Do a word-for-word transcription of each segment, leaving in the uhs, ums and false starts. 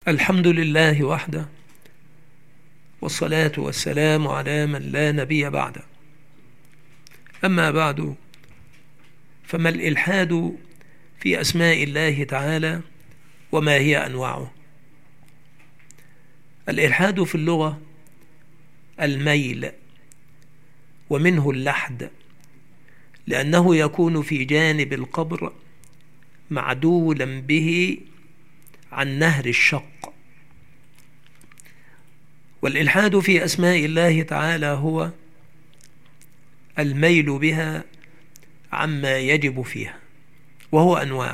الحمد لله وحده، والصلاة والسلام على من لا نبي بعده. أما بعد، فما الإلحاد في أسماء الله تعالى وما هي أنواعه؟ الإلحاد في اللغة الميل، ومنه اللحد، لأنه يكون في جانب القبر معدولا به عن نهر الشق. والإلحاد في أسماء الله تعالى هو الميل بها عما يجب فيها، وهو أنواع.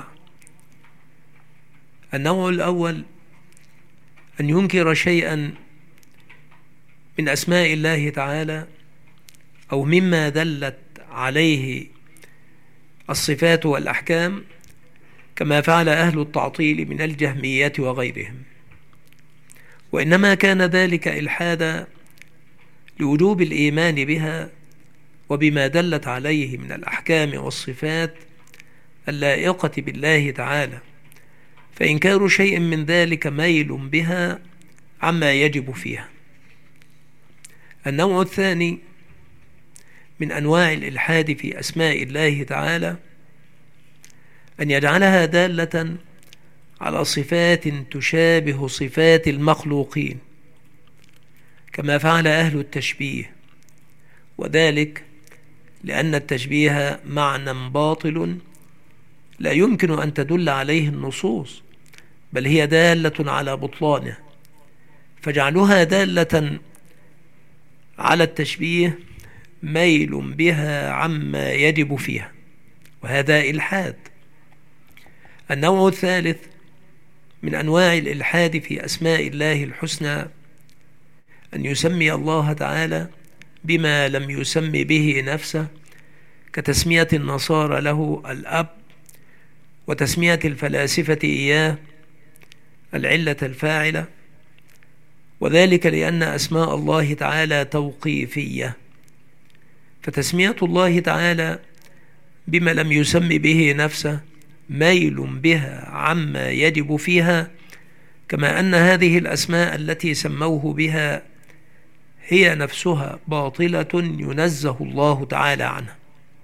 النوع الأول أن ينكر شيئا من أسماء الله تعالى أو مما دلت عليه الصفات والأحكام، كما فعل أهل التعطيل من الجهمية وغيرهم. وإنما كان ذلك إلحادا لوجوب الإيمان بها وبما دلت عليه من الأحكام والصفات اللائقة بالله تعالى، فإنكار شيء من ذلك ميل بها عما يجب فيها. النوع الثاني من أنواع الإلحاد في أسماء الله تعالى أن يجعلها دالة على صفات تشابه صفات المخلوقين، كما فعل أهل التشبيه، وذلك لأن التشبيه معنى باطل لا يمكن أن تدل عليه النصوص، بل هي دالة على بطلانه، فجعلها دالة على التشبيه ميل بها عما يجب فيها، وهذا إلحاد. النوع الثالث من أنواع الإلحاد في أسماء الله الحسنى أن يسمي الله تعالى بما لم يسم به نفسه، كتسمية النصارى له الأب، وتسمية الفلاسفة إياه العلة الفاعلة، وذلك لأن أسماء الله تعالى توقيفية، فتسمية الله تعالى بما لم يسم به نفسه ميل بها عما يجب فيها، كما أن هذه الأسماء التي سموه بها هي نفسها باطلة ينزه الله تعالى عنها.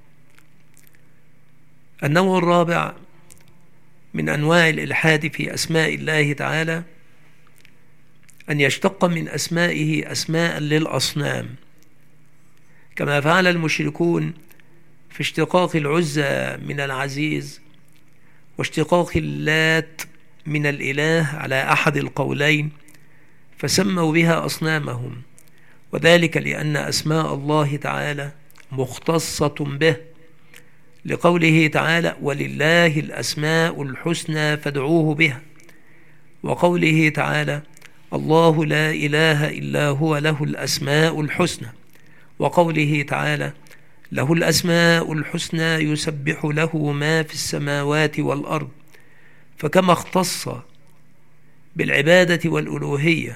النوع الرابع من أنواع الإلحاد في أسماء الله تعالى أن يشتق من أسمائه أسماء للأصنام، كما فعل المشركون في اشتقاق العزى من العزيز، واشتقاق اللات من الإله على أحد القولين، فسموا بها أصنامهم، وذلك لأن أسماء الله تعالى مختصة به، لقوله تعالى: ولله الأسماء الحسنى فادعوه بها، وقوله تعالى: الله لا إله إلا هو له الأسماء الحسنى، وقوله تعالى: له الأسماء الحسنى يسبح له ما في السماوات والأرض. فكما اختص بالعبادة والألوهية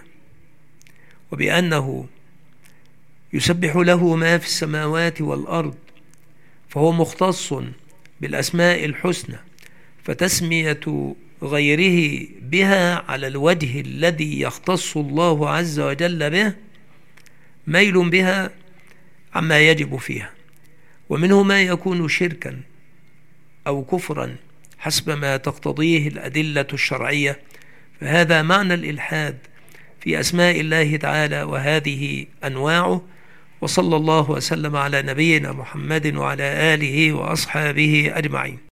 وبأنه يسبح له ما في السماوات والأرض، فهو مختص بالأسماء الحسنى، فتسمية غيره بها على الوجه الذي يختص الله عز وجل به ميل بها عما يجب فيها، ومنه ما يكون شركا أو كفرا حسب ما تقتضيه الأدلة الشرعية، فهذا معنى الإلحاد في أسماء الله تعالى، وهذه أنواعه. وصلى الله وسلم على نبينا محمد وعلى آله وأصحابه أجمعين.